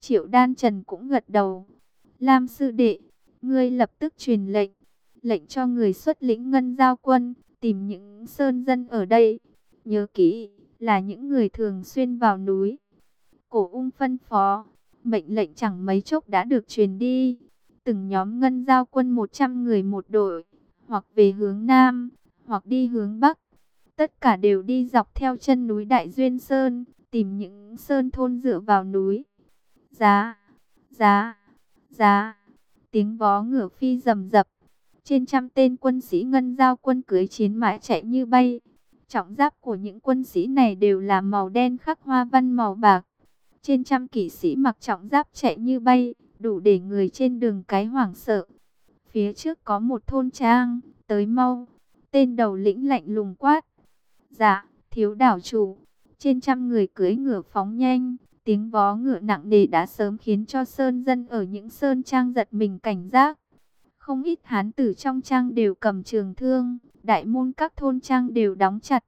Triệu Đan Trần cũng gật đầu. Lam sư đệ, ngươi lập tức truyền lệnh, lệnh cho người xuất lĩnh ngân giao quân, tìm những sơn dân ở đây. Nhớ kỹ, là những người thường xuyên vào núi. Cổ Ung phân phó, mệnh lệnh chẳng mấy chốc đã được truyền đi. Từng nhóm ngân giao quân 100 người một đội, hoặc về hướng Nam, hoặc đi hướng Bắc. Tất cả đều đi dọc theo chân núi Đại Duyên Sơn, tìm những sơn thôn dựa vào núi. Giá, giá, giá, tiếng vó ngựa phi rầm rập. Trên trăm tên quân sĩ ngân giao quân cưỡi chiến mã chạy như bay. Trọng giáp của những quân sĩ này đều là màu đen khắc hoa văn màu bạc. Trên trăm kỵ sĩ mặc trọng giáp chạy như bay, đủ để người trên đường cái hoảng sợ. Phía trước có một thôn trang, tới mau. Tên đầu lĩnh lạnh lùng quát. Dạ, thiếu đảo chủ. Trên trăm người cưỡi ngựa phóng nhanh. Tiếng vó ngựa nặng nề đã sớm khiến cho sơn dân ở những sơn trang giật mình cảnh giác. Không ít hán tử trong trang đều cầm trường thương, đại môn các thôn trang đều đóng chặt.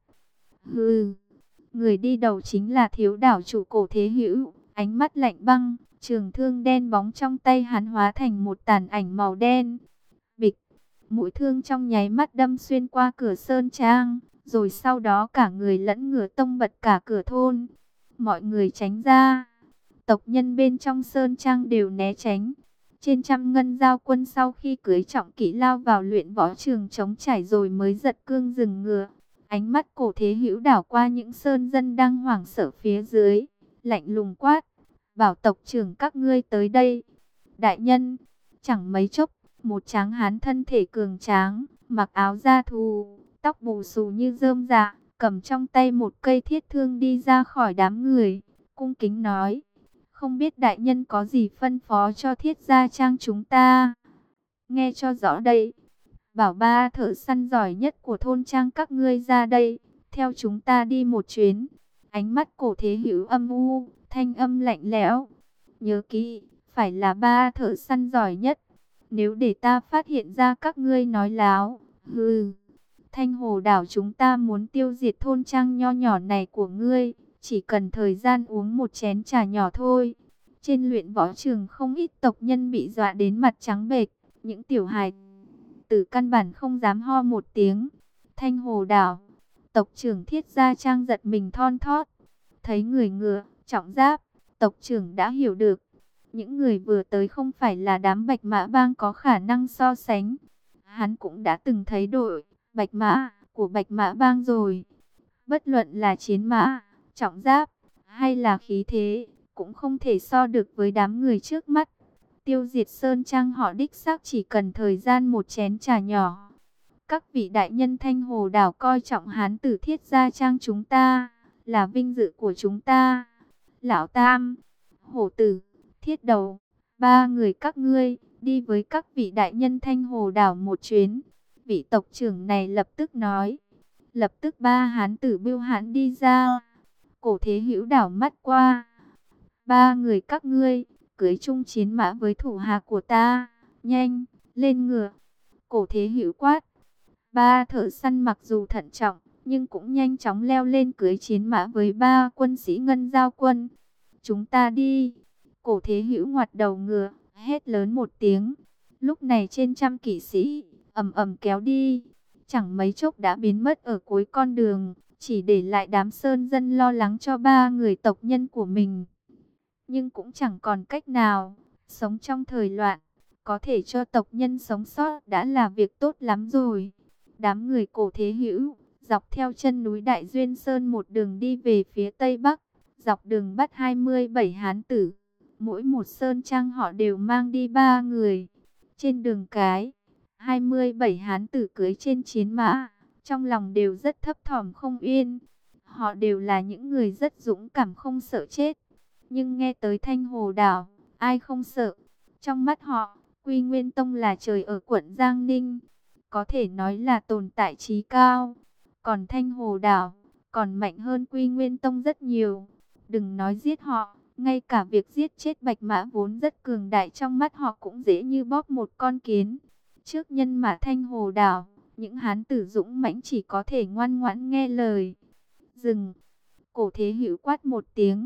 Hừ, người đi đầu chính là thiếu đảo chủ Cổ Thế Hữu, ánh mắt lạnh băng, trường thương đen bóng trong tay hắn hóa thành một tàn ảnh màu đen. Bịch, mũi thương trong nháy mắt đâm xuyên qua cửa sơn trang, rồi sau đó cả người lẫn ngựa tông bật cả cửa thôn. Mọi người tránh ra, tộc nhân bên trong sơn trang đều né tránh. Trên trăm ngân giao quân sau khi cưỡi trọng kỵ lao vào luyện võ trường trống trải rồi mới giật cương dừng ngựa. Ánh mắt Cổ Thế Hữu đảo qua những sơn dân đang hoảng sợ phía dưới, lạnh lùng quát, bảo tộc trưởng các ngươi tới đây. Đại nhân, chẳng mấy chốc, một tráng hán thân thể cường tráng, mặc áo da thù, tóc bù xù như rơm rạ, cầm trong tay một cây thiết thương đi ra khỏi đám người, cung kính nói. Không biết đại nhân có gì phân phó cho Thiết Gia Trang chúng ta? Nghe cho rõ đây. Bảo ba thợ săn giỏi nhất của thôn trang các ngươi ra đây. Theo chúng ta đi một chuyến. Ánh mắt Cổ Thế Hữu âm u, thanh âm lạnh lẽo. Nhớ kỹ, phải là ba thợ săn giỏi nhất. Nếu để ta phát hiện ra các ngươi nói láo. Hừ, Thanh Hồ đảo chúng ta muốn tiêu diệt thôn trang nho nhỏ này của ngươi. Chỉ cần thời gian uống một chén trà nhỏ thôi. Trên luyện võ trường không ít tộc nhân bị dọa đến mặt trắng bệch. Những tiểu hài tử căn bản không dám ho một tiếng. Thanh Hồ đảo, tộc trưởng Thiết Gia Trang giật mình thon thót. Thấy người ngựa, trọng giáp, tộc trưởng đã hiểu được. Những người vừa tới không phải là đám Bạch Mã Bang có khả năng so sánh. Hắn cũng đã từng thấy đội Bạch Mã của Bạch Mã Bang rồi. Bất luận là chiến mã, trọng giáp hay là khí thế, cũng không thể so được với đám người trước mắt. Tiêu diệt sơn trang họ đích xác chỉ cần thời gian một chén trà nhỏ. Các vị đại nhân Thanh Hồ đảo coi trọng hán tử Thiết Gia Trang chúng ta, là vinh dự của chúng ta. Lão Tam, Hổ Tử, Thiết Đầu, ba người các ngươi, đi với các vị đại nhân Thanh Hồ đảo một chuyến. Vị tộc trưởng này lập tức nói. Lập tức ba hán tử bưu hãn đi ra. Cổ Thế Hữu đảo mắt qua. Ba người các ngươi, cưỡi chung chiến mã với thủ hạ của ta. Nhanh, lên ngựa. Cổ Thế Hữu quát. Ba thợ săn mặc dù thận trọng, nhưng cũng nhanh chóng leo lên cưỡi chiến mã với ba quân sĩ ngân giao quân. Chúng ta đi. Cổ Thế Hữu ngoặt đầu ngựa, hét lớn một tiếng. Lúc này trên trăm kỵ sĩ, ầm ầm kéo đi. Chẳng mấy chốc đã biến mất ở cuối con đường, chỉ để lại đám sơn dân lo lắng cho ba người tộc nhân của mình. Nhưng cũng chẳng còn cách nào, sống trong thời loạn, có thể cho tộc nhân sống sót đã là việc tốt lắm rồi. Đám người Cổ Thế Hữu, dọc theo chân núi Đại Duyên Sơn một đường đi về phía Tây Bắc, dọc đường bắt 27 hán tử. Mỗi một sơn trang họ đều mang đi 3 người. Trên đường cái, 27 hán tử cưỡi trên chiến mã, trong lòng đều rất thấp thỏm không yên. Họ đều là những người rất dũng cảm không sợ chết. Nhưng nghe tới Thanh Hồ đảo, ai không sợ? Trong mắt họ, Quy Nguyên Tông là trời ở quận Giang Ninh, có thể nói là tồn tại trí cao. Còn Thanh Hồ đảo, còn mạnh hơn Quy Nguyên Tông rất nhiều. Đừng nói giết họ, ngay cả việc giết chết Bạch Mã vốn rất cường đại trong mắt họ cũng dễ như bóp một con kiến. Trước nhân mã Thanh Hồ đảo, những hán tử dũng mãnh chỉ có thể ngoan ngoãn nghe lời. Dừng! Cổ Thế Hữu quát một tiếng.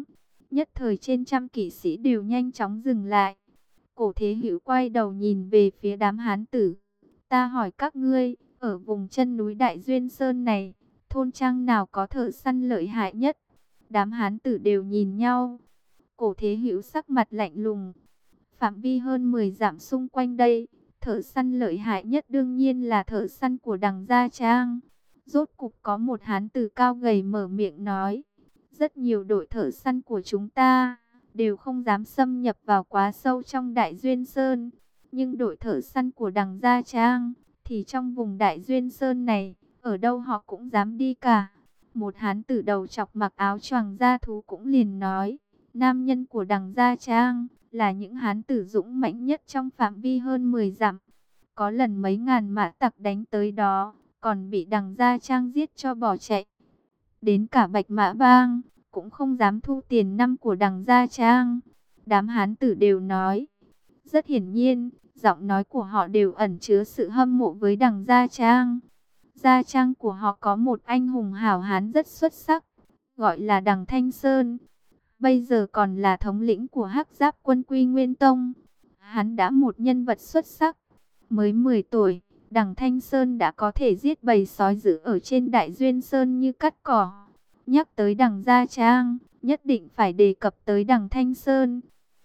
Nhất thời trên trăm kỵ sĩ đều nhanh chóng dừng lại. Cổ Thế Hữu quay đầu nhìn về phía đám hán tử. Ta hỏi các ngươi, ở vùng chân núi Đại Duyên Sơn này, thôn trang nào có thợ săn lợi hại nhất? Đám hán tử đều nhìn nhau. Cổ Thế Hữu sắc mặt lạnh lùng. Phạm vi hơn 10 dặm xung quanh đây, thợ săn lợi hại nhất đương nhiên là thợ săn của Đằng Gia Trang. Rốt cục có một hán tử cao gầy mở miệng nói. Rất nhiều đội thợ săn của chúng ta đều không dám xâm nhập vào quá sâu trong Đại Duyên Sơn. Nhưng đội thợ săn của Đằng Gia Trang thì trong vùng Đại Duyên Sơn này, ở đâu họ cũng dám đi cả. Một hán tử đầu chọc mặc áo choàng da thú cũng liền nói. Nam nhân của Đằng Gia Trang là những hán tử dũng mãnh nhất trong phạm vi hơn 10 dặm. Có lần mấy ngàn mã tặc đánh tới đó, còn bị Đằng Gia Trang giết cho bỏ chạy. Đến cả Bạch Mã Bang cũng không dám thu tiền năm của Đằng Gia Trang. Đám hán tử đều nói. Rất hiển nhiên, giọng nói của họ đều ẩn chứa sự hâm mộ với Đằng Gia Trang. Gia Trang của họ có một anh hùng hảo hán rất xuất sắc, gọi là Đằng Thanh Sơn. Bây giờ còn là thống lĩnh của Hắc Giáp quân Quy Nguyên Tông. Hắn đã một nhân vật xuất sắc. Mới 10 tuổi, Đằng Thanh Sơn đã có thể giết bầy sói dữ ở trên Đại Duyên Sơn như cắt cỏ. Nhắc tới Đằng Gia Trang, nhất định phải đề cập tới Đằng Thanh Sơn.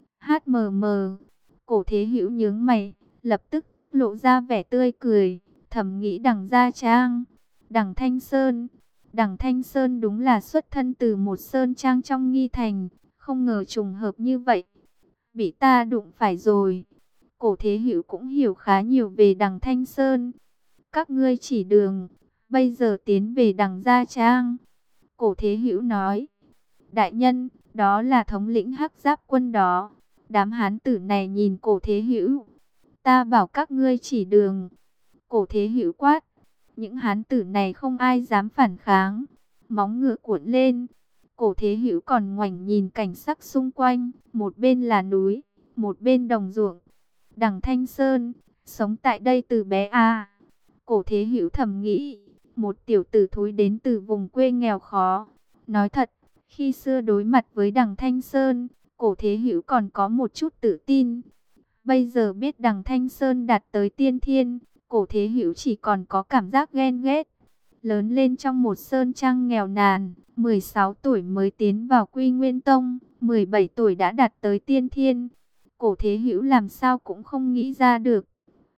HMM, Cổ Thế Hữu nhướng mày, lập tức lộ ra vẻ tươi cười, thầm nghĩ Đằng Gia Trang, Đằng Thanh Sơn. Đằng Thanh Sơn đúng là xuất thân từ một sơn trang trong Nghi Thành, không ngờ trùng hợp như vậy. Bị ta đụng phải rồi. Cổ Thế Hữu cũng hiểu khá nhiều về Đằng Thanh Sơn. Các ngươi chỉ đường, bây giờ tiến về Đằng Gia Trang. Cổ Thế Hữu nói. Đại nhân, đó là thống lĩnh Hắc Giáp quân đó. Đám hán tử này nhìn Cổ Thế Hữu. Ta bảo các ngươi chỉ đường. Cổ Thế Hữu quát. Những hán tử này không ai dám phản kháng. Móng ngựa cuộn lên. Cổ Thế Hữu còn ngoảnh nhìn cảnh sắc xung quanh. Một bên là núi, một bên đồng ruộng. Đằng Thanh Sơn, sống tại đây từ bé à. Cổ Thế Hữu thầm nghĩ. Một tiểu tử thúi đến từ vùng quê nghèo khó. Nói thật, khi xưa đối mặt với Đằng Thanh Sơn, Cổ Thế Hữu còn có một chút tự tin. Bây giờ biết Đằng Thanh Sơn đạt tới tiên thiên, Cổ Thế Hữu chỉ còn có cảm giác ghen ghét. Lớn lên trong một sơn trang nghèo nàn, 16 tuổi mới tiến vào Quy Nguyên Tông, 17 tuổi đã đạt tới tiên thiên. Cổ Thế Hữu làm sao cũng không nghĩ ra được.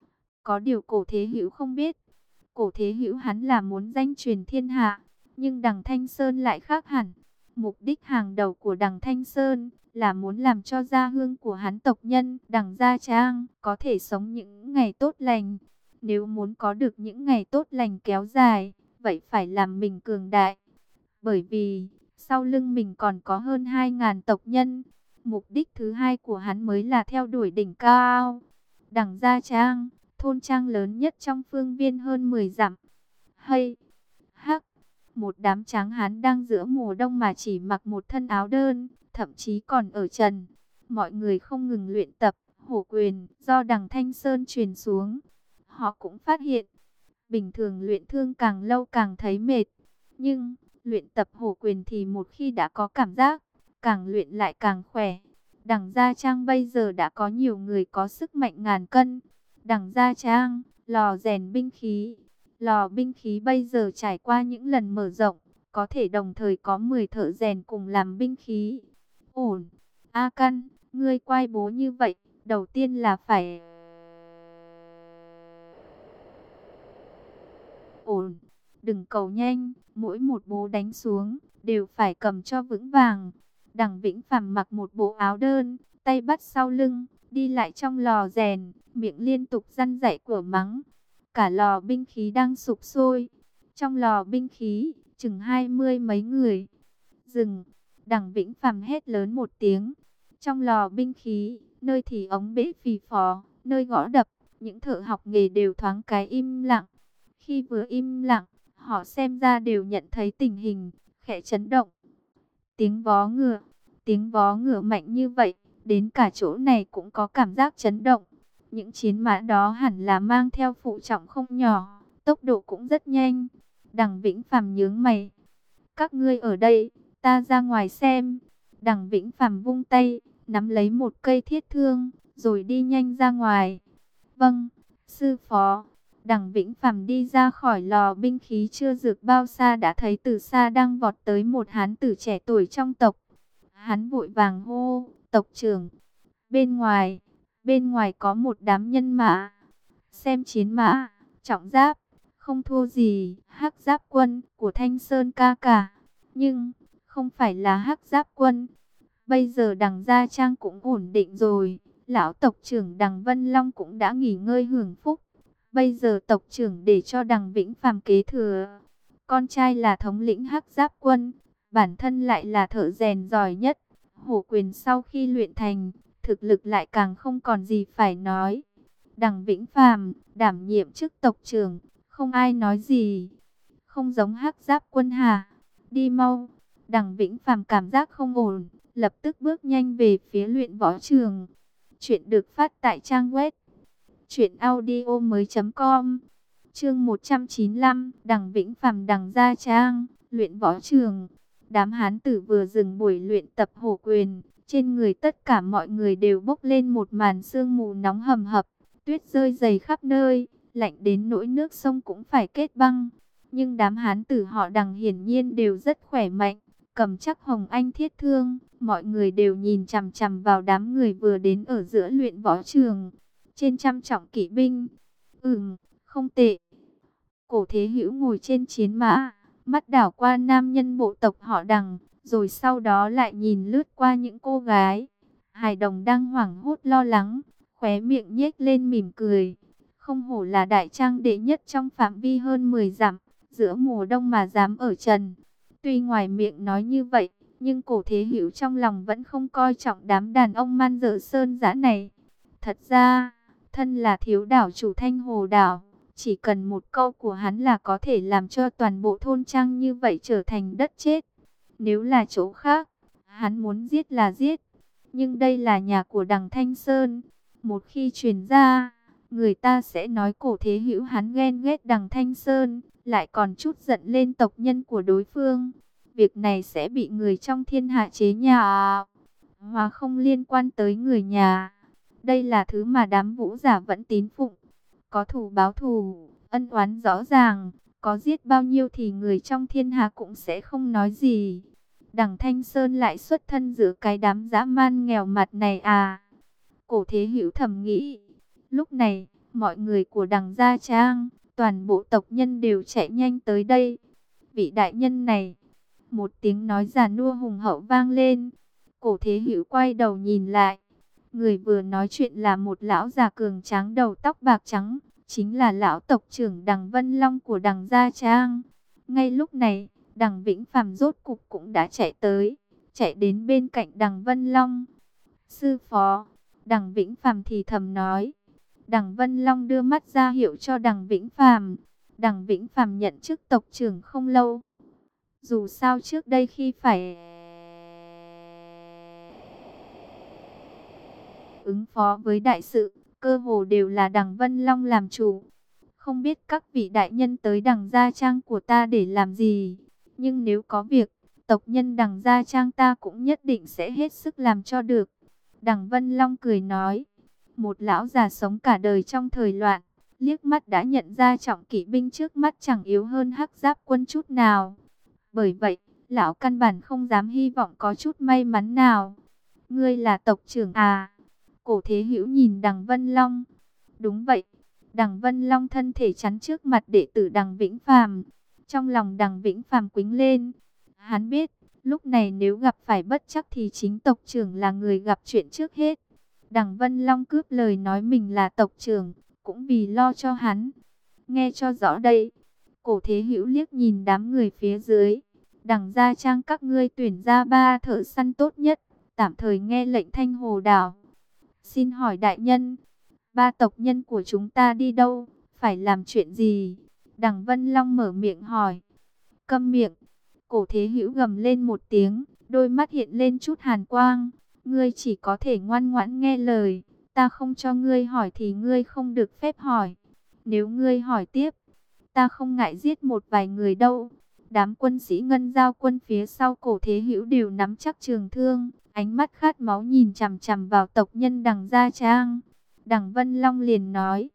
Có điều Cổ Thế Hữu không biết, Cổ Thế Hữu hắn là muốn danh truyền thiên hạ, nhưng Đằng Thanh Sơn lại khác hẳn. Mục đích hàng đầu của Đằng Thanh Sơn là muốn làm cho gia hương của hắn tộc nhân Đằng Gia Trang có thể sống những ngày tốt lành. Nếu muốn có được những ngày tốt lành kéo dài, vậy phải làm mình cường đại. Bởi vì sau lưng mình còn có hơn 2.000 tộc nhân. Mục đích thứ hai của hắn mới là theo đuổi đỉnh cao. Đằng Gia Trang, thôn trang lớn nhất trong phương viên hơn 10 dặm. Hay, hắc, một đám tráng hán đang giữa mùa đông mà chỉ mặc một thân áo đơn, thậm chí còn ở trần. Mọi người không ngừng luyện tập hổ quyền do Đằng Thanh Sơn truyền xuống. Họ cũng phát hiện, bình thường luyện thương càng lâu càng thấy mệt. Nhưng, luyện tập hổ quyền thì một khi đã có cảm giác, càng luyện lại càng khỏe. Đằng Gia Trang bây giờ đã có nhiều người có sức mạnh ngàn cân. Đằng Gia Trang, lò rèn binh khí. Lò binh khí bây giờ trải qua những lần mở rộng, có thể đồng thời có 10 thợ rèn cùng làm binh khí. Ổn, A Căn, ngươi quay bố như vậy, đầu tiên là phải... Ổn, đừng cầu nhanh, mỗi một bố đánh xuống, đều phải cầm cho vững vàng. Đằng Vĩnh Phàm mặc một bộ áo đơn, tay bắt sau lưng, đi lại trong lò rèn, miệng liên tục răn dạy của mắng. Cả lò binh khí đang sục sôi. Trong lò binh khí, chừng 20 mấy người. Dừng, Đằng Vĩnh Phàm hét lớn một tiếng. Trong lò binh khí, nơi thì ống bể phì phò, nơi gõ đập, những thợ học nghề đều thoáng cái im lặng. Khi vừa im lặng, họ xem ra đều nhận thấy tình hình, khẽ chấn động. Tiếng vó ngựa mạnh như vậy, đến cả chỗ này cũng có cảm giác chấn động. Những chiến mã đó hẳn là mang theo phụ trọng không nhỏ, tốc độ cũng rất nhanh. Đằng Vĩnh Phàm nhướng mày. Các ngươi ở đây, ta ra ngoài xem. Đằng Vĩnh Phàm vung tay, nắm lấy một cây thiết thương, rồi đi nhanh ra ngoài. Vâng, sư phó. Đằng Vĩnh Phàm đi ra khỏi lò binh khí chưa dược bao xa đã thấy từ xa đang vọt tới một hán tử trẻ tuổi trong tộc. Hắn vội vàng hô, tộc trưởng. Bên ngoài, bên ngoài có một đám nhân mã. Xem chiến mã, trọng giáp, không thua gì Hắc Giáp quân của Thanh Sơn ca cả. Nhưng, không phải là Hắc Giáp quân. Bây giờ Đằng Gia Trang cũng ổn định rồi. Lão tộc trưởng Đằng Vân Long cũng đã nghỉ ngơi hưởng phúc. Bây giờ tộc trưởng để cho Đằng Vĩnh Phàm kế thừa. Con trai là thống lĩnh Hắc Giáp quân, bản thân lại là thợ rèn giỏi nhất. Hổ quyền sau khi luyện thành, thực lực lại càng không còn gì phải nói. Đằng Vĩnh Phàm đảm nhiệm chức tộc trưởng, không ai nói gì. Không giống Hắc Giáp quân hả? Đi mau. Đằng Vĩnh Phàm cảm giác không ổn, lập tức bước nhanh về phía luyện võ trường. Chuyện được phát tại trang web truyệnaudiomoi.com. Chương 195, Đằng Vĩnh Phàm Đằng Gia Trang, luyện võ trường. Đám hán tử vừa dừng buổi luyện tập hổ quyền, trên người tất cả mọi người đều bốc lên một màn sương mù nóng hầm hập, tuyết rơi dày khắp nơi, lạnh đến nỗi nước sông cũng phải kết băng. Nhưng đám hán tử họ Đằng hiển nhiên đều rất khỏe mạnh, cầm chắc hồng anh thiết thương, mọi người đều nhìn chằm chằm vào đám người vừa đến ở giữa luyện võ trường. Trên trăm trọng kỵ binh. Không tệ. Cổ Thế Hữu ngồi trên chiến mã, mắt đảo qua nam nhân bộ tộc họ Đằng, rồi sau đó lại nhìn lướt qua những cô gái. Hài đồng đang hoảng hốt lo lắng, khóe miệng nhếch lên mỉm cười. Không hổ là đại trang đệ nhất trong phạm vi hơn 10 dặm, giữa mùa đông mà dám ở trần. Tuy ngoài miệng nói như vậy, nhưng Cổ Thế Hữu trong lòng vẫn không coi trọng đám đàn ông man dợ sơn dã này. Thật ra, thân là thiếu đảo chủ Thanh Hồ đảo, chỉ cần một câu của hắn là có thể làm cho toàn bộ thôn trang như vậy trở thành đất chết. Nếu là chỗ khác, hắn muốn giết là giết. Nhưng đây là nhà của Đằng Thanh Sơn. Một khi truyền ra, người ta sẽ nói Cổ Thế Hữu hắn ghen ghét Đằng Thanh Sơn, lại còn chút giận lên tộc nhân của đối phương. Việc này sẽ bị người trong thiên hạ chế nhạo, mà không liên quan tới người nhà. Đây là thứ mà đám vũ giả vẫn tín phụng. Có thù báo thù, ân oán rõ ràng, có giết bao nhiêu thì người trong thiên hạ cũng sẽ không nói gì. Đằng Thanh Sơn lại xuất thân giữa cái đám dã man nghèo mặt này à? Cổ Thế Hữu thầm nghĩ. Lúc này, mọi người của Đằng Gia Trang, toàn bộ tộc nhân đều chạy nhanh tới đây. Vị đại nhân này, một tiếng nói già nua hùng hậu vang lên. Cổ Thế Hữu quay đầu nhìn lại. Người vừa nói chuyện là một lão già cường tráng đầu tóc bạc trắng, chính là lão tộc trưởng Đằng Vân Long của Đằng Gia Trang. Ngay lúc này, Đằng Vĩnh Phàm rốt cục cũng đã chạy tới, chạy đến bên cạnh Đằng Vân Long. Sư phó, Đằng Vĩnh Phàm thì thầm nói. Đằng Vân Long đưa mắt ra hiệu cho Đằng Vĩnh Phàm. Đằng Vĩnh Phàm nhận chức tộc trưởng không lâu. Dù sao trước đây khi phải ứng phó với đại sự, cơ hồ đều là Đằng Vân Long làm chủ. Không biết các vị đại nhân tới Đằng Gia Trang của ta để làm gì, nhưng nếu có việc, tộc nhân Đằng Gia Trang ta cũng nhất định sẽ hết sức làm cho được. Đằng Vân Long cười nói. Một lão già sống cả đời trong thời loạn, liếc mắt đã nhận ra trọng kỵ binh trước mắt chẳng yếu hơn Hắc Giáp quân chút nào. Bởi vậy, lão căn bản không dám hy vọng có chút may mắn nào. Ngươi là tộc trưởng à? Cổ Thế Hữu nhìn Đằng Vân Long. Đúng vậy. Đằng Vân Long thân thể chắn trước mặt đệ tử Đằng Vĩnh Phàm. Trong lòng Đằng Vĩnh Phàm quĩnh lên. Hắn biết, lúc này nếu gặp phải bất trắc thì chính tộc trưởng là người gặp chuyện trước hết. Đằng Vân Long cướp lời nói mình là tộc trưởng, cũng vì lo cho hắn. Nghe cho rõ đây. Cổ Thế Hữu liếc nhìn đám người phía dưới. Đằng Gia Trang các ngươi tuyển ra 3 thợ săn tốt nhất, tạm thời nghe lệnh Thanh Hồ đảo. Xin hỏi đại nhân, 3 tộc nhân của chúng ta đi đâu, phải làm chuyện gì? Đằng Vân Long mở miệng hỏi. Câm miệng. Cổ Thế Hữu gầm lên một tiếng, đôi mắt hiện lên chút hàn quang. Ngươi chỉ có thể ngoan ngoãn nghe lời, ta không cho ngươi hỏi thì ngươi không được phép hỏi. Nếu ngươi hỏi tiếp, ta không ngại giết một vài người đâu. Đám quân sĩ Ngân Giao quân phía sau Cổ Thế Hữu đều nắm chắc trường thương, ánh mắt khát máu nhìn chằm chằm vào tộc nhân Đằng Gia Trang. Đằng Vân Long liền nói: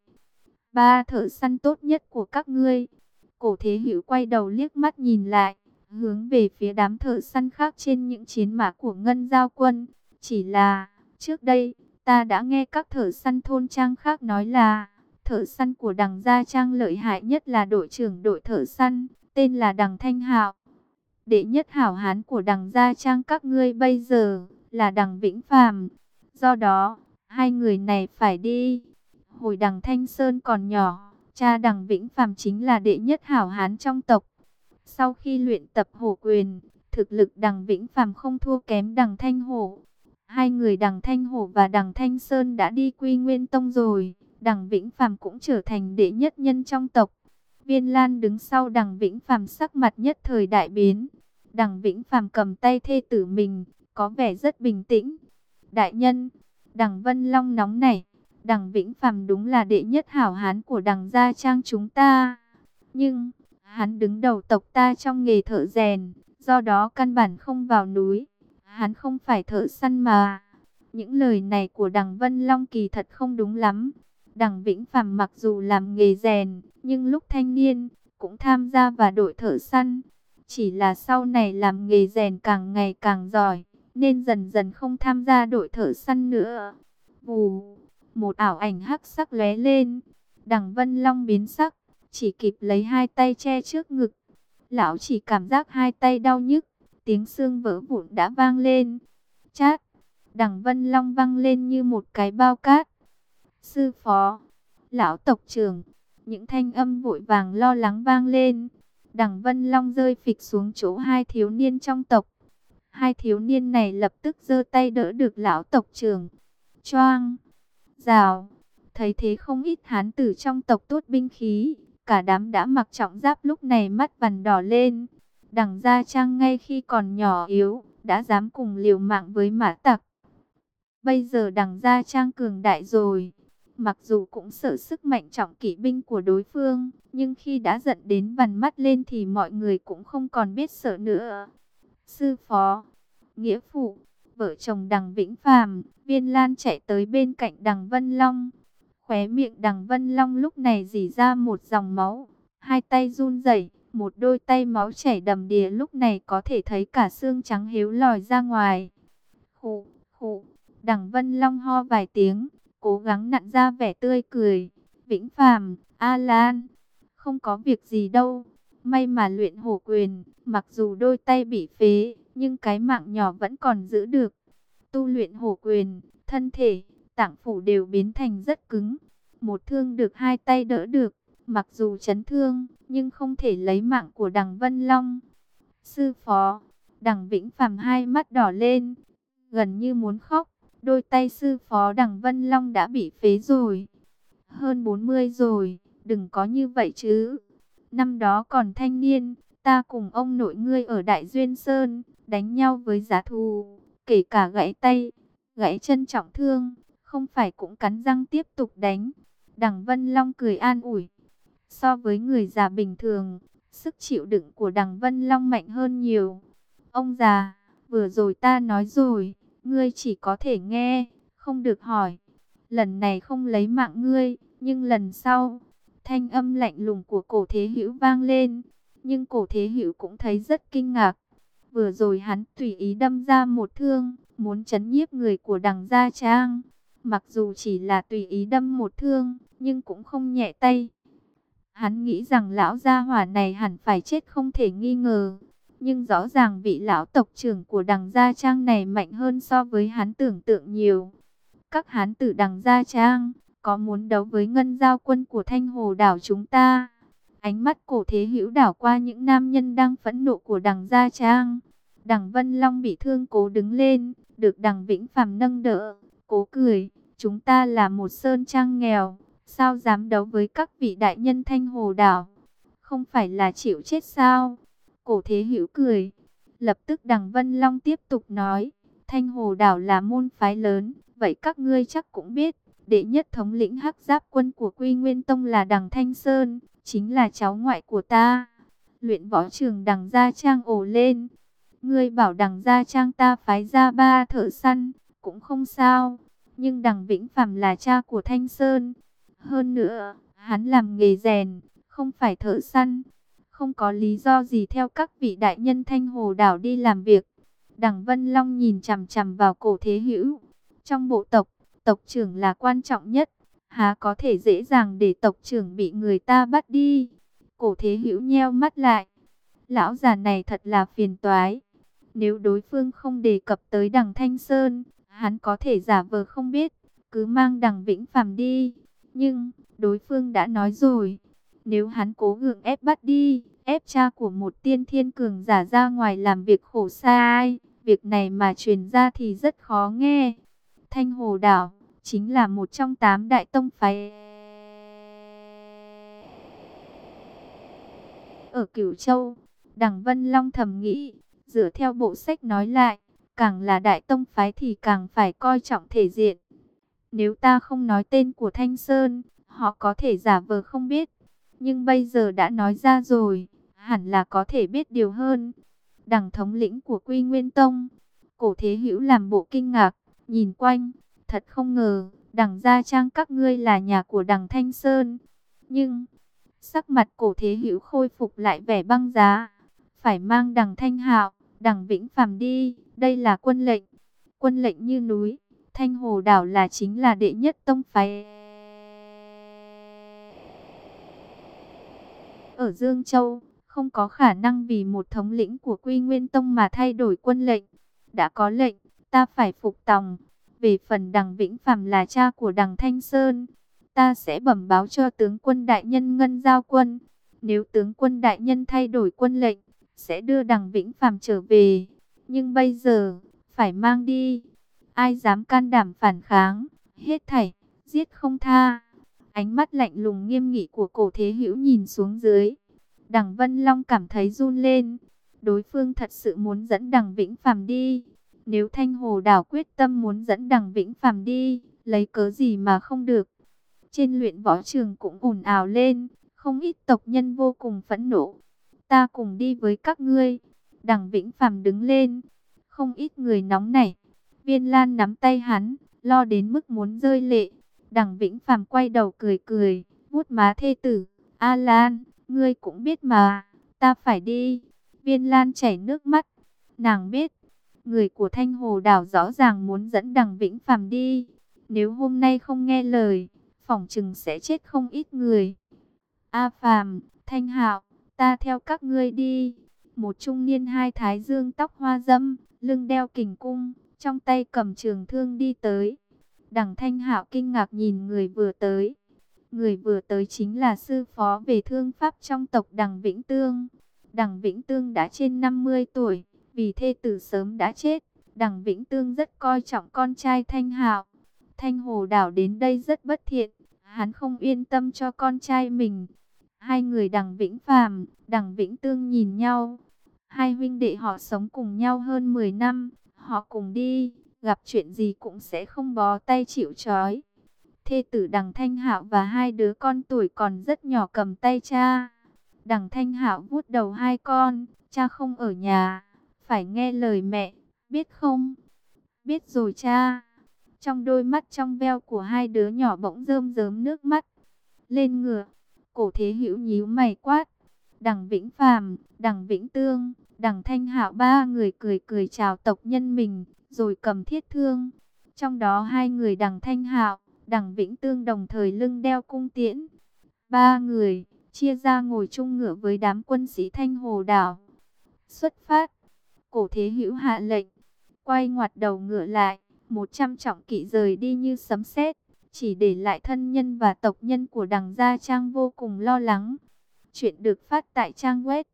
ba thợ săn tốt nhất của các ngươi. Cổ Thế Hữu quay đầu liếc mắt nhìn lại, hướng về phía đám thợ săn khác trên những chiến mã của Ngân Giao quân. Chỉ là, trước đây, ta đã nghe các thợ săn thôn trang khác nói là, thợ săn của Đằng Gia Trang lợi hại nhất là đội trưởng đội thợ săn, tên là Đằng Thanh Hạo. Đệ nhất hảo hán của Đằng Gia Trang các ngươi bây giờ là Đằng Vĩnh Phàm. Do đó, hai người này phải đi. Hồi Đằng Thanh Sơn còn nhỏ, cha Đằng Vĩnh Phàm chính là đệ nhất hảo hán trong tộc. Sau khi luyện tập hổ quyền, thực lực Đằng Vĩnh Phàm không thua kém Đằng Thanh Hổ. Hai người Đằng Thanh Hổ và Đằng Thanh Sơn đã đi Quy Nguyên Tông rồi, Đằng Vĩnh Phàm cũng trở thành đệ nhất nhân trong tộc. Viên Lan đứng sau Đằng Vĩnh Phàm, sắc mặt nhất thời đại biến. Đằng Vĩnh Phàm cầm tay thê tử mình, có vẻ rất bình tĩnh. Đại nhân, Đằng Vân Long nóng nảy, Đằng Vĩnh Phàm đúng là đệ nhất hảo hán của Đằng Gia Trang chúng ta. Nhưng, hắn đứng đầu tộc ta trong nghề thợ rèn, do đó căn bản không vào núi. Hắn không phải thợ săn mà. Những lời này của Đằng Vân Long kỳ thật không đúng lắm. Đằng Vĩnh Phàm mặc dù làm nghề rèn, nhưng lúc thanh niên, cũng tham gia vào đội thợ săn. Chỉ là sau này làm nghề rèn càng ngày càng giỏi, nên dần dần không tham gia đội thợ săn nữa. Vù, một ảo ảnh hắc sắc lóe lên. Đằng Vân Long biến sắc, chỉ kịp lấy hai tay che trước ngực. Lão chỉ cảm giác hai tay đau nhức, tiếng xương vỡ vụn đã vang lên. Chát, Đằng Vân Long vang lên như một cái bao cát. Sư phó, lão tộc trưởng, những thanh âm vội vàng lo lắng vang lên. Đằng Vân Long rơi phịch xuống chỗ hai thiếu niên trong tộc. Hai thiếu niên này lập tức giơ tay đỡ được lão tộc trưởng. Choang, rào, thấy thế không ít hán tử trong tộc tốt binh khí. Cả đám đã mặc trọng giáp lúc này mắt vằn đỏ lên. Đằng Gia Trang ngay khi còn nhỏ yếu, đã dám cùng liều mạng với mã tặc. Bây giờ Đằng Gia Trang cường đại rồi. Mặc dù cũng sợ sức mạnh trọng kỵ binh của đối phương, nhưng khi đã giận đến vằn mắt lên thì mọi người cũng không còn biết sợ nữa. Sư phó, nghĩa phụ, vợ chồng Đằng Vĩnh Phàm, Viên Lan chạy tới bên cạnh Đằng Vân Long. Khóe miệng Đằng Vân Long lúc này rỉ ra một dòng máu, hai tay run rẩy, một đôi tay máu chảy đầm đìa lúc này có thể thấy cả xương trắng héo lòi ra ngoài. Khụ, khụ, Đằng Vân Long ho vài tiếng, cố gắng nặn ra vẻ tươi cười. Vĩnh Phàm, A Lan, không có việc gì đâu. May mà luyện hổ quyền, mặc dù đôi tay bị phế, nhưng cái mạng nhỏ vẫn còn giữ được. Tu luyện hổ quyền, thân thể, tạng phủ đều biến thành rất cứng. Một thương được hai tay đỡ được, mặc dù chấn thương, nhưng không thể lấy mạng của Đằng Vân Long. Sư phó, Đằng Vĩnh Phàm hai mắt đỏ lên, gần như muốn khóc. Đôi tay sư phó Đằng Vân Long đã bị phế rồi. Hơn 40 rồi, đừng có như vậy chứ. Năm đó còn thanh niên, ta cùng ông nội ngươi ở Đại Duyên Sơn, đánh nhau với giá thú, kể cả gãy tay, gãy chân trọng thương, không phải cũng cắn răng tiếp tục đánh. Đằng Vân Long cười an ủi. So với người già bình thường, sức chịu đựng của Đằng Vân Long mạnh hơn nhiều. Ông già, vừa rồi ta nói rồi, ngươi chỉ có thể nghe, không được hỏi. Lần này không lấy mạng ngươi, nhưng lần sau, thanh âm lạnh lùng của Cổ Thế Hữu vang lên. Nhưng Cổ Thế Hữu cũng thấy rất kinh ngạc. Vừa rồi hắn tùy ý đâm ra một thương, muốn trấn nhiếp người của Đằng Gia Trang. Mặc dù chỉ là tùy ý đâm một thương, nhưng cũng không nhẹ tay. Hắn nghĩ rằng lão gia hỏa này hẳn phải chết không thể nghi ngờ. Nhưng rõ ràng vị lão tộc trưởng của Đằng Gia Trang này mạnh hơn so với hắn tưởng tượng nhiều. Các hán tử Đằng Gia Trang, có muốn đấu với Ngân Giao quân của Thanh Hồ đảo chúng ta? Ánh mắt Cổ Thế Hữu đảo qua những nam nhân đang phẫn nộ của Đằng Gia Trang. Đằng Vân Long bị thương cố đứng lên, được Đằng Vĩnh Phàm nâng đỡ, cố cười. Chúng ta là một sơn trang nghèo, sao dám đấu với các vị đại nhân Thanh Hồ đảo? Không phải là chịu chết sao? Cổ Thế Hữu cười. Lập tức Đằng Vân Long tiếp tục nói, Thanh Hồ đảo là môn phái lớn, vậy các ngươi chắc cũng biết, đệ nhất thống lĩnh Hắc Giáp quân của Quy Nguyên Tông là Đằng Thanh Sơn, chính là cháu ngoại của ta. Luyện võ trường Đằng Gia Trang ồ lên. Ngươi bảo Đằng Gia Trang ta phái ra 3 thợ săn, cũng không sao. Nhưng Đằng Vĩnh Phàm là cha của Thanh Sơn. Hơn nữa, hắn làm nghề rèn, không phải thợ săn. Không có lý do gì theo các vị đại nhân Thanh Hồ đảo đi làm việc. Đằng Vân Long nhìn chằm chằm vào Cổ Thế Hữu. Trong bộ tộc, tộc trưởng là quan trọng nhất. Há có thể dễ dàng để tộc trưởng bị người ta bắt đi. Cổ Thế Hữu nheo mắt lại. Lão già này thật là phiền toái. Nếu đối phương không đề cập tới Đằng Thanh Sơn, hắn có thể giả vờ không biết, cứ mang Đằng Vĩnh Phàm đi. Nhưng, đối phương đã nói rồi, nếu hắn cố gượng ép bắt đi, ép cha của một tiên thiên cường giả ra ngoài làm việc khổ sai, việc này mà truyền ra thì rất khó nghe. Thanh Hồ Đảo chính là một trong 8 đại tông phái ở Cửu Châu. Đằng Vân Long thầm nghĩ, dựa theo bộ sách nói lại, càng là đại tông phái thì càng phải coi trọng thể diện. Nếu ta không nói tên của Thanh Sơn, họ có thể giả vờ không biết. Nhưng bây giờ đã nói ra rồi, hẳn là có thể biết điều hơn. Đằng thống lĩnh của Quy Nguyên Tông, Cổ Thế Hữu làm bộ kinh ngạc, nhìn quanh, thật không ngờ, Đằng Gia Trang các ngươi là nhà của Đằng Thanh Sơn. Nhưng, sắc mặt Cổ Thế Hữu khôi phục lại vẻ băng giá. Phải mang Đằng Thanh Hạo, Đằng Vĩnh Phàm đi, đây là quân lệnh. Quân lệnh như núi, Thanh Hồ đảo là chính là đệ nhất tông phái ở Dương Châu, không có khả năng vì một thống lĩnh của Quy Nguyên Tông mà thay đổi quân lệnh. Đã có lệnh, ta phải phục tòng. Về phần Đằng Vĩnh Phàm là cha của Đằng Thanh Sơn, ta sẽ bẩm báo cho tướng quân đại nhân Ngân Giao Quân. Nếu tướng quân đại nhân thay đổi quân lệnh, sẽ đưa Đằng Vĩnh Phàm trở về. Nhưng bây giờ, phải mang đi. Ai dám can đảm phản kháng, hết thảy, giết không tha. Ánh mắt lạnh lùng nghiêm nghị của Cổ Thế Hữu nhìn xuống dưới. Đằng Vân Long cảm thấy run lên. Đối phương thật sự muốn dẫn Đằng Vĩnh Phàm đi. Nếu Thanh Hồ đảo quyết tâm muốn dẫn Đằng Vĩnh Phàm đi, lấy cớ gì mà không được. Trên luyện võ trường cũng ồn ào lên, không ít tộc nhân vô cùng phẫn nộ. Ta cùng đi với các ngươi. Đằng Vĩnh Phàm đứng lên, không ít người nóng nảy. Viên Lan nắm tay hắn, lo đến mức muốn rơi lệ. Đằng Vĩnh Phàm quay đầu cười cười, vuốt má thê tử. A Lan, ngươi cũng biết mà, ta phải đi. Viên Lan chảy nước mắt. Nàng biết, người của Thanh Hồ đảo rõ ràng muốn dẫn Đằng Vĩnh Phàm đi. Nếu hôm nay không nghe lời, phỏng chừng sẽ chết không ít người. A Phàm, Thanh Hạo, ta theo các ngươi đi. Một trung niên hai thái dương tóc hoa dâm, lưng đeo kình cung, trong tay cầm trường thương đi tới. Đằng Thanh Hạo kinh ngạc nhìn người vừa tới. Người vừa tới chính là sư phó về thương pháp trong tộc Đằng Vĩnh Tương. Đằng Vĩnh Tương đã trên 50 tuổi, vì thê tử sớm đã chết. Đằng Vĩnh Tương rất coi trọng con trai Thanh Hạo. Thanh Hồ đảo đến đây rất bất thiện, hắn không yên tâm cho con trai mình. Hai người Đằng Vĩnh Phàm, Đằng Vĩnh Tương nhìn nhau. Hai huynh đệ họ sống cùng nhau hơn 10 năm, họ cùng đi, gặp chuyện gì cũng sẽ không bó tay chịu trói. Thê tử Đằng Thanh Hạo và hai đứa con tuổi còn rất nhỏ cầm tay cha. Đằng Thanh Hạo vuốt đầu hai con, cha không ở nhà, phải nghe lời mẹ, biết không? Biết rồi cha. Trong đôi mắt trong veo của hai đứa nhỏ bỗng rơm rớm nước mắt. Lên ngựa, Cổ Thế Hữu nhíu mày quát. Đằng Vĩnh Phàm, Đằng Vĩnh Tương, Đằng Thanh Hạo ba người cười cười chào tộc nhân mình, rồi cầm thiết thương. Trong đó hai người Đằng Thanh Hạo, Đằng Vĩnh Tương đồng thời lưng đeo cung tiễn. Ba người chia ra ngồi chung ngựa với đám quân sĩ Thanh Hồ đảo. Xuất phát. Cổ Thế Hữu hạ lệnh, quay ngoặt đầu ngựa lại, 100 trọng kỵ rời đi như sấm sét, chỉ để lại thân nhân và tộc nhân của Đằng Gia Trang vô cùng lo lắng. Chuyện được phát tại trang web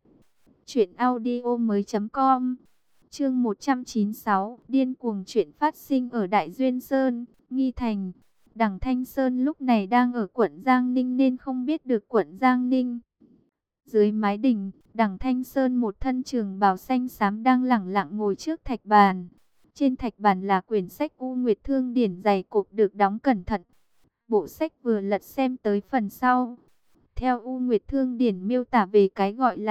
truyệnaudiomoi.com. Chương 196, điên cuồng chuyện phát sinh ở Đại Duyên Sơn, Nghi Thành. Đằng Thanh Sơn lúc này đang ở quận Giang Ninh nên không biết được quận Giang Ninh. Dưới mái đình, Đằng Thanh Sơn một thân trường bào xanh xám đang lẳng lặng ngồi trước thạch bàn. Trên thạch bàn là quyển sách U Nguyệt Thương Điển dày cộp được đóng cẩn thận. Bộ sách vừa lật xem tới phần sau. Theo U Nguyệt Thương Điển miêu tả về cái gọi là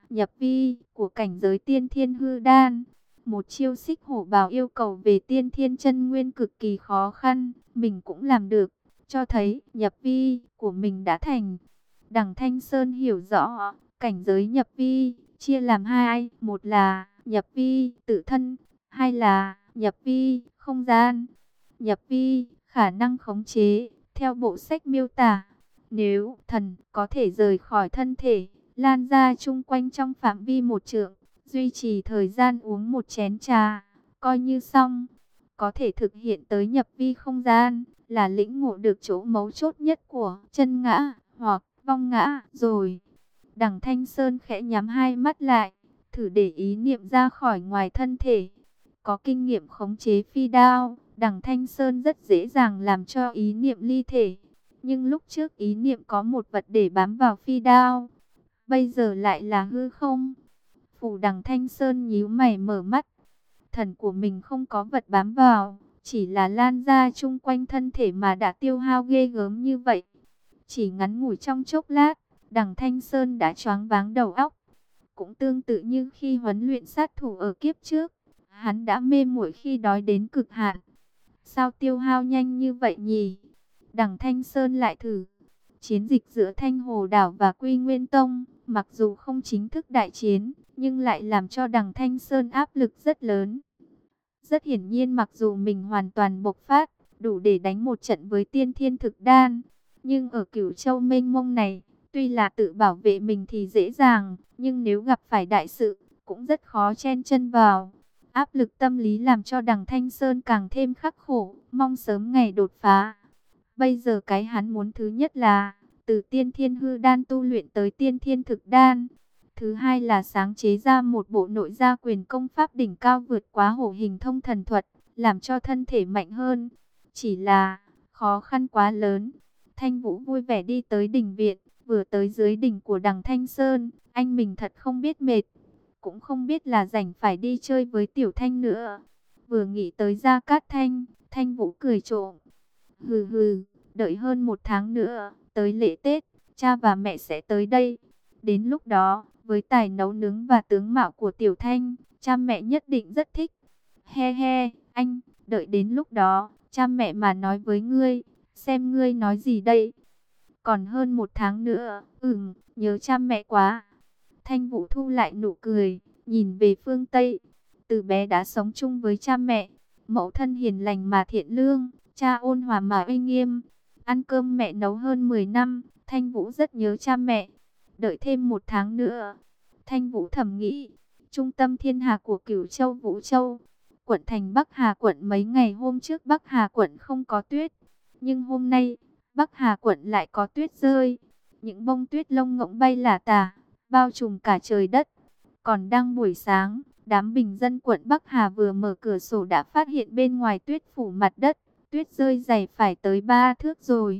nhập vi của cảnh giới tiên thiên hư đan. Một chiêu xích hổ bào yêu cầu về tiên thiên chân nguyên cực kỳ khó khăn, mình cũng làm được, cho thấy nhập vi của mình đã thành. Đằng Thanh Sơn hiểu rõ, cảnh giới nhập vi chia làm hai, một là nhập vi tự thân, hai là nhập vi không gian. Nhập vi khả năng khống chế, theo bộ sách miêu tả, nếu thần có thể rời khỏi thân thể, lan ra chung quanh trong phạm vi 1 trượng, duy trì thời gian uống 1 chén trà, coi như xong. Có thể thực hiện tới nhập vi không gian, là lĩnh ngộ được chỗ mấu chốt nhất của chân ngã hoặc vong ngã rồi. Đằng Thanh Sơn khẽ nhắm hai mắt lại, thử để ý niệm ra khỏi ngoài thân thể. Có kinh nghiệm khống chế phi đao, Đằng Thanh Sơn rất dễ dàng làm cho ý niệm ly thể. Nhưng lúc trước ý niệm có một vật để bám vào phi đao, bây giờ lại là hư không. Phủ Đằng Thanh Sơn nhíu mày mở mắt. Thần của mình không có vật bám vào, chỉ là lan ra chung quanh thân thể mà đã tiêu hao ghê gớm như vậy. Chỉ ngắn ngủi trong chốc lát, Đằng Thanh Sơn đã choáng váng đầu óc. Cũng tương tự như khi huấn luyện sát thủ ở kiếp trước, hắn đã mê muội khi đói đến cực hạn. Sao tiêu hao nhanh như vậy nhỉ? Đằng Thanh Sơn lại thử. Chiến dịch giữa Thanh Hồ Đảo và Quy Nguyên Tông, mặc dù không chính thức đại chiến, nhưng lại làm cho Đằng Thanh Sơn áp lực rất lớn. Rất hiển nhiên mặc dù mình hoàn toàn bộc phát, đủ để đánh một trận với tiên thiên thực đan, nhưng ở Cửu Châu mênh mông này, tuy là tự bảo vệ mình thì dễ dàng, nhưng nếu gặp phải đại sự, cũng rất khó chen chân vào. Áp lực tâm lý làm cho Đằng Thanh Sơn càng thêm khắc khổ, mong sớm ngày đột phá. Bây giờ cái hắn muốn thứ nhất là từ tiên thiên hư đan tu luyện tới tiên thiên thực đan. Thứ hai là sáng chế ra một bộ nội gia quyền công pháp đỉnh cao vượt quá hổ hình thông thần thuật, làm cho thân thể mạnh hơn. Chỉ là khó khăn quá lớn. Thanh Vũ vui vẻ đi tới đình viện, vừa tới dưới đỉnh của Đằng Thanh Sơn, anh mình thật không biết mệt, cũng không biết là rảnh phải đi chơi với Tiểu Thanh nữa. Vừa nghĩ tới Gia Cát Thanh, Thanh Vũ cười trộm. Hừ hừ, đợi hơn 1 tháng nữa, tới lễ Tết, cha và mẹ sẽ tới đây. Đến lúc đó, với tài nấu nướng và tướng mạo của Tiểu Thanh, cha mẹ nhất định rất thích. He he, anh, đợi đến lúc đó, cha mẹ mà nói với ngươi, xem ngươi nói gì đây. Còn hơn 1 tháng nữa, nhớ cha mẹ quá. Thanh Vũ thu lại nụ cười, nhìn về phương Tây. Từ bé đã sống chung với cha mẹ, mẫu thân hiền lành mà thiện lương, cha ôn hòa mà uy nghiêm. Ăn cơm mẹ nấu hơn 10 năm, Thanh Vũ rất nhớ cha mẹ. Đợi thêm 1 tháng nữa, Thanh Vũ thầm nghĩ, trung tâm thiên hà của Cửu Châu Vũ Châu, quận thành Bắc Hà quận mấy ngày hôm trước Bắc Hà quận không có tuyết, nhưng hôm nay Bắc Hà quận lại có tuyết rơi. Những bông tuyết lông ngỗng bay lả tả, bao trùm cả trời đất. Còn đang buổi sáng, đám bình dân quận Bắc Hà vừa mở cửa sổ đã phát hiện bên ngoài tuyết phủ mặt đất, tuyết rơi dày phải tới 3 thước rồi.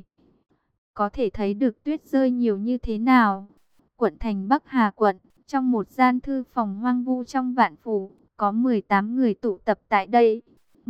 Có thể thấy được tuyết rơi nhiều như thế nào. Quận thành Bắc Hà quận, trong một gian thư phòng hoang vu trong Vạn Phủ, có 18 người tụ tập tại đây.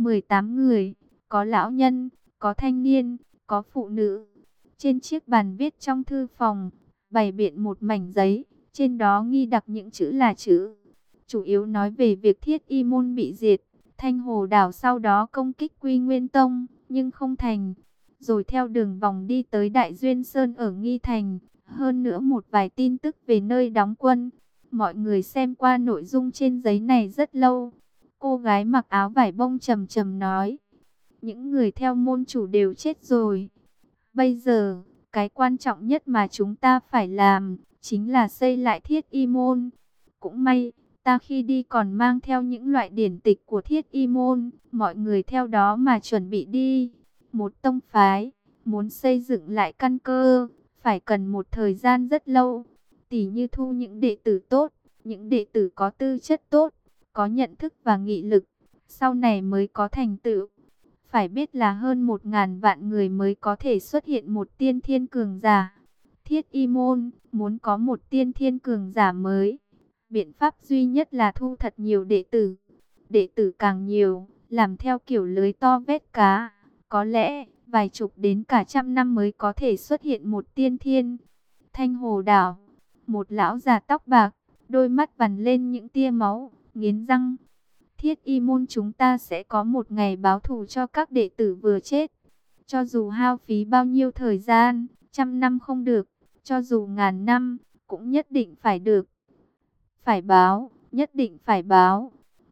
18 người, có lão nhân, có thanh niên, có phụ nữ. Trên chiếc bàn viết trong thư phòng, bày biện một mảnh giấy, trên đó ghi đặc những chữ là chữ. Chủ yếu nói về việc Thiết Y môn bị diệt, Thanh Hồ Đảo sau đó công kích Quy Nguyên Tông, nhưng không thành. Rồi theo đường vòng đi tới Đại Duyên Sơn ở Nghi Thành. Hơn nữa một vài tin tức về nơi đóng quân. Mọi người xem qua nội dung trên giấy này rất lâu. Cô gái mặc áo vải bông trầm trầm nói, những người theo môn chủ đều chết rồi. Bây giờ, cái quan trọng nhất mà chúng ta phải làm, chính là xây lại Thiết Y môn. Cũng may, ta khi đi còn mang theo những loại điển tịch của Thiết Y môn, mọi người theo đó mà chuẩn bị đi. Một tông phái, muốn xây dựng lại căn cơ, phải cần một thời gian rất lâu. Tỉ như thu những đệ tử tốt, những đệ tử có tư chất tốt, có nhận thức và nghị lực, sau này mới có thành tựu. Phải biết là hơn 1000 vạn người mới có thể xuất hiện một tiên thiên cường giả. Thiết Y môn muốn có một tiên thiên cường giả mới, biện pháp duy nhất là thu thật nhiều đệ tử. Đệ tử càng nhiều, làm theo kiểu lưới to vét cá, có lẽ vài chục đến cả trăm năm mới có thể xuất hiện một tiên thiên. Thanh Hồ Đảo, một lão già tóc bạc, đôi mắt vằn lên những tia máu, nghiến răng. Thiết Y môn chúng ta sẽ có một ngày báo thù cho các đệ tử vừa chết. Cho dù hao phí bao nhiêu thời gian, 100 năm không được, cho dù ngàn năm, cũng nhất định phải được. Phải báo, nhất định phải báo.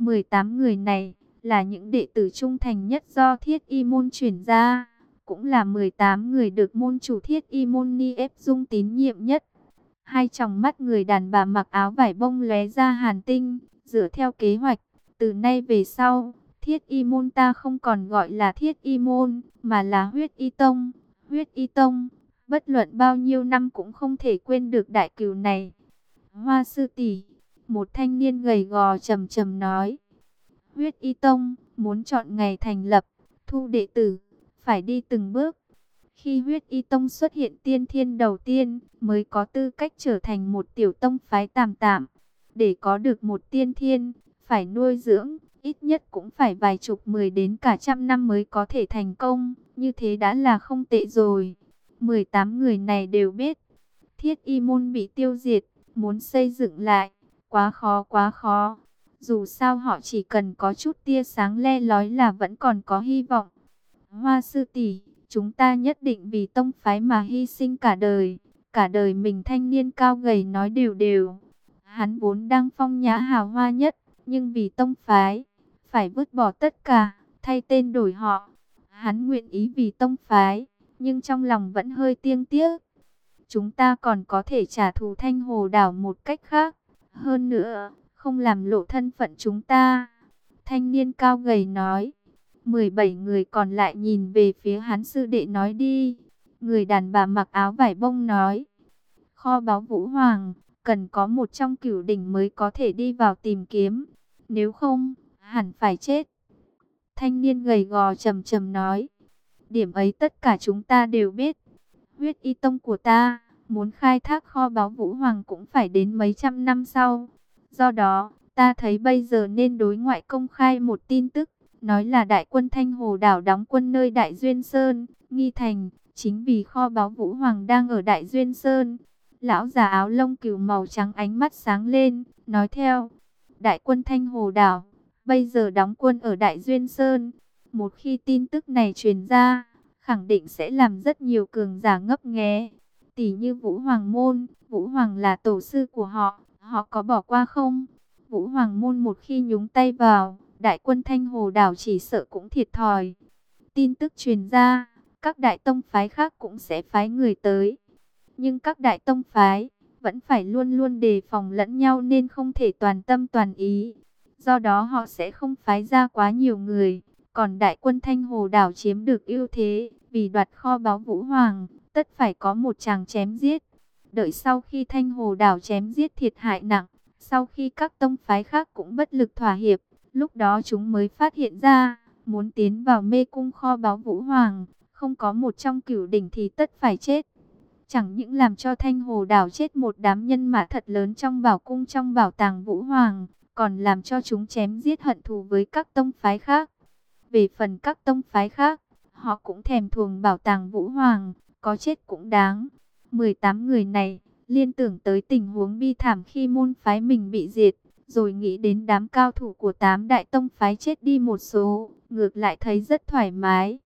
18 người này là những đệ tử trung thành nhất do Thiết Y môn chuyển ra, cũng là 18 người được môn chủ Thiết Y môn Ni ép Dung tín nhiệm nhất. Hai tròng mắt người đàn bà mặc áo vải bông lóe ra hàn tinh, dựa theo kế hoạch, từ nay về sau, Thiết Y môn ta không còn gọi là Thiết Y môn, mà là Huyết Y tông. Huyết Y tông, bất luận bao nhiêu năm cũng không thể quên được đại cừu này. Hoa sư tỷ, một thanh niên gầy gò trầm trầm nói, Huyết Y tông muốn chọn ngày thành lập, thu đệ tử, phải đi từng bước. Khi Huyết Y tông xuất hiện tiên thiên đầu tiên, mới có tư cách trở thành một tiểu tông phái tạm tạm. Để có được một tiên thiên, phải nuôi dưỡng, ít nhất cũng phải vài chục 10 đến cả 100 năm mới có thể thành công, như thế đã là không tệ rồi. 18 người này đều biết, Thiết Y môn bị tiêu diệt, muốn xây dựng lại, quá khó quá khó. Dù sao họ chỉ cần có chút tia sáng le lói là vẫn còn có hy vọng. Hoa sư tỷ, chúng ta nhất định vì tông phái mà hy sinh cả đời mình. Thanh niên cao gầy nói đều đều. Hắn vốn đang phong nhã hào hoa nhất, nhưng vì tông phái, phải vứt bỏ tất cả, thay tên đổi họ. Hắn nguyện ý vì tông phái, nhưng trong lòng vẫn hơi tiếc tiếc. Chúng ta còn có thể trả thù Thanh Hồ đảo một cách khác. Hơn nữa, không làm lộ thân phận chúng ta. Thanh niên cao gầy nói. 17 người còn lại nhìn về phía hắn, sư đệ nói đi. Người đàn bà mặc áo vải bông nói. Kho báu Vũ Hoàng, cần có một trong cửu đỉnh mới có thể đi vào tìm kiếm. Nếu không, hẳn phải chết. Thanh niên gầy gò trầm trầm nói. Điểm ấy tất cả chúng ta đều biết. Huyết Y tông của ta, muốn khai thác kho báu Vũ Hoàng cũng phải đến mấy trăm năm sau. Do đó, ta thấy bây giờ nên đối ngoại công khai một tin tức. Nói là đại quân Thanh Hồ đảo đóng quân nơi Đại Duyên Sơn, Nghi Thành, chính vì kho báu Vũ Hoàng đang ở Đại Duyên Sơn. Lão già áo lông cừu màu trắng ánh mắt sáng lên, nói theo, đại quân Thanh Hồ đảo, bây giờ đóng quân ở Đại Duyên Sơn. Một khi tin tức này truyền ra, khẳng định sẽ làm rất nhiều cường giả ngấp nghé. Tỷ như Vũ Hoàng môn, Vũ Hoàng là tổ sư của họ, họ có bỏ qua không? Vũ Hoàng môn một khi nhúng tay vào, đại quân Thanh Hồ đảo chỉ sợ cũng thiệt thòi. Tin tức truyền ra, các đại tông phái khác cũng sẽ phái người tới. Nhưng các đại tông phái vẫn phải luôn luôn đề phòng lẫn nhau nên không thể toàn tâm toàn ý. Do đó họ sẽ không phái ra quá nhiều người. Còn đại quân Thanh Hồ đảo chiếm được ưu thế, vì đoạt kho báu Vũ Hoàng, tất phải có một tràng chém giết. Đợi sau khi Thanh Hồ đảo chém giết thiệt hại nặng, sau khi các tông phái khác cũng bất lực thỏa hiệp, lúc đó chúng mới phát hiện ra, muốn tiến vào mê cung kho báu Vũ Hoàng, không có một trong cửu đỉnh thì tất phải chết. Chẳng những làm cho Thanh Hồ đảo chết một đám nhân mã thật lớn trong bảo cung trong bảo tàng Vũ Hoàng, còn làm cho chúng chém giết hận thù với các tông phái khác. Về phần các tông phái khác, họ cũng thèm thuồng bảo tàng Vũ Hoàng, có chết cũng đáng. 18 người này liên tưởng tới tình huống bi thảm khi môn phái mình bị diệt, rồi nghĩ đến đám cao thủ của 8 đại tông phái chết đi một số, ngược lại thấy rất thoải mái.